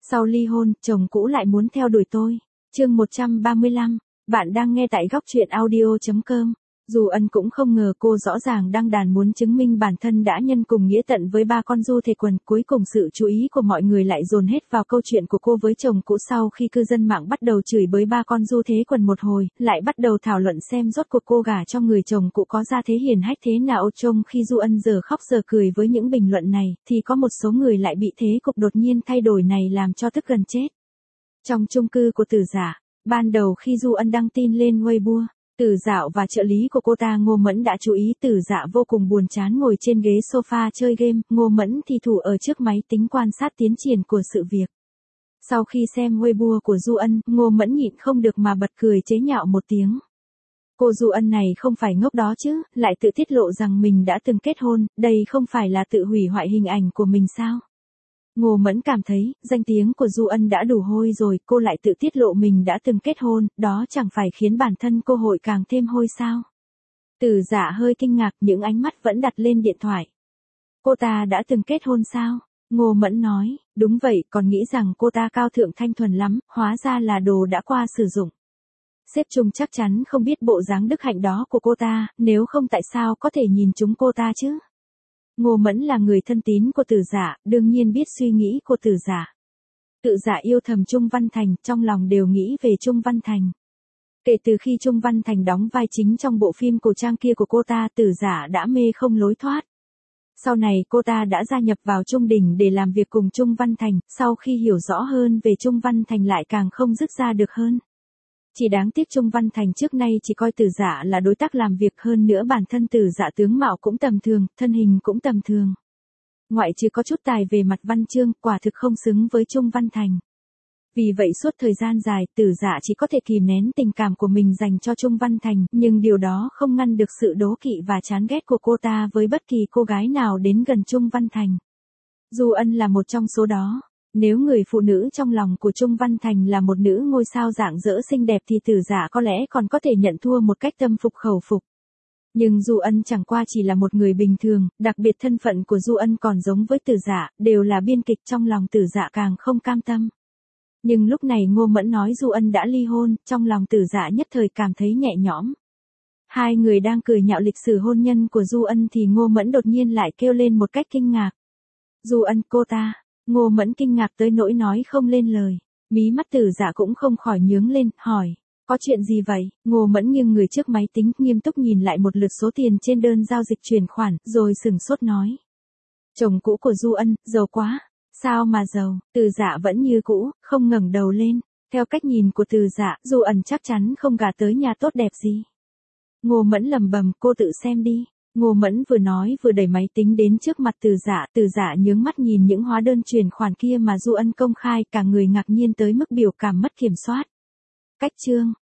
Sau ly hôn, chồng cũ lại muốn theo đuổi tôi. Chương 135, bạn đang nghe tại góc truyện audio.com. Du Ân cũng không ngờ cô rõ ràng đăng đàn muốn chứng minh bản thân đã nhân cùng nghĩa tận với ba con Du Thể Quần. Cuối cùng sự chú ý của mọi người lại dồn hết vào câu chuyện của cô với chồng cũ. Sau khi cư dân mạng bắt đầu chửi bới ba con Du Thế Quần một hồi, lại bắt đầu thảo luận xem rốt cuộc cô gả cho người chồng cũ có gia thế hiển hách thế nào. Trông khi Du Ân giờ khóc giờ cười với những bình luận này, thì có một số người lại bị thế cục đột nhiên thay đổi này làm cho tức gần chết. Trong chung cư của Tử Dạ, ban đầu khi Du Ân đăng tin lên Weibo, Tử Dạo và trợ lý của cô ta Ngô Mẫn đã chú ý. Tử Dạ vô cùng buồn chán ngồi trên ghế sofa chơi game, Ngô Mẫn thì thủ ở trước máy tính quan sát tiến triển của sự việc. Sau khi xem Weibo của Du Ân, Ngô Mẫn nhịn không được mà bật cười chế nhạo một tiếng. Cô Du Ân này không phải ngốc đó chứ, lại tự tiết lộ rằng mình đã từng kết hôn, đây không phải là tự hủy hoại hình ảnh của mình sao? Ngô Mẫn cảm thấy, danh tiếng của Du Ân đã đủ hôi rồi, cô lại tự tiết lộ mình đã từng kết hôn, đó chẳng phải khiến bản thân cô hội càng thêm hôi sao? Tử Dạ hơi kinh ngạc, những ánh mắt vẫn đặt lên điện thoại. Cô ta đã từng kết hôn sao? Ngô Mẫn nói, đúng vậy, còn nghĩ rằng cô ta cao thượng thanh thuần lắm, hóa ra là đồ đã qua sử dụng. Sếp Trung chắc chắn không biết bộ dáng đức hạnh đó của cô ta, nếu không tại sao có thể nhìn trúng cô ta chứ? Ngô Mẫn là người thân tín của Tử Dạ, đương nhiên biết suy nghĩ của Tử Dạ. Tử Dạ yêu thầm Trung Văn Thành, trong lòng đều nghĩ về Trung Văn Thành. Kể từ khi Trung Văn Thành đóng vai chính trong bộ phim cổ trang kia của cô ta, Tử Dạ đã mê không lối thoát. Sau này cô ta đã gia nhập vào Trung Đình để làm việc cùng Trung Văn Thành, sau khi hiểu rõ hơn về Trung Văn Thành lại càng không dứt ra được hơn. Chỉ đáng tiếc Trung Văn Thành trước nay chỉ coi Tử Dạ là đối tác làm việc, hơn nữa bản thân Tử Dạ tướng mạo cũng tầm thường, thân hình cũng tầm thường. Ngoại trừ có chút tài về mặt văn chương, quả thực không xứng với Trung Văn Thành. Vì vậy suốt thời gian dài, Tử Dạ chỉ có thể kìm nén tình cảm của mình dành cho Trung Văn Thành, nhưng điều đó không ngăn được sự đố kỵ và chán ghét của cô ta với bất kỳ cô gái nào đến gần Trung Văn Thành. Du Ân là một trong số đó. Nếu người phụ nữ trong lòng của Trung Văn Thành là một nữ ngôi sao rạng rỡ xinh đẹp thì Tử Dạ có lẽ còn có thể nhận thua một cách tâm phục khẩu phục. Nhưng Du Ân chẳng qua chỉ là một người bình thường, đặc biệt thân phận của Du Ân còn giống với Tử Dạ, đều là biên kịch, trong lòng Tử Dạ càng không cam tâm. Nhưng lúc này Ngô Mẫn nói Du Ân đã ly hôn, trong lòng Tử Dạ nhất thời cảm thấy nhẹ nhõm. Hai người đang cười nhạo lịch sử hôn nhân của Du Ân thì Ngô Mẫn đột nhiên lại kêu lên một cách kinh ngạc. Du Ân, cô ta. Ngô Mẫn kinh ngạc tới nỗi nói không lên lời. Mí mắt Tử Dạ cũng không khỏi nhướng lên, hỏi. Có chuyện gì vậy? Ngô Mẫn nghiêng người trước máy tính, nghiêm túc nhìn lại một lượt số tiền trên đơn giao dịch chuyển khoản, rồi sửng sốt nói. Chồng cũ của Du Ân, giàu quá. Sao mà giàu? Tử Dạ vẫn như cũ, không ngẩng đầu lên. Theo cách nhìn của Tử Dạ, Du Ân chắc chắn không gả tới nhà tốt đẹp gì. Ngô Mẫn lẩm bẩm, cô tự xem đi. Ngô Mẫn vừa nói vừa đẩy máy tính đến trước mặt Tử Dạ nhướng mắt nhìn những hóa đơn chuyển khoản kia mà Du Ân công khai, cả người ngạc nhiên tới mức biểu cảm mất kiểm soát. Cách chương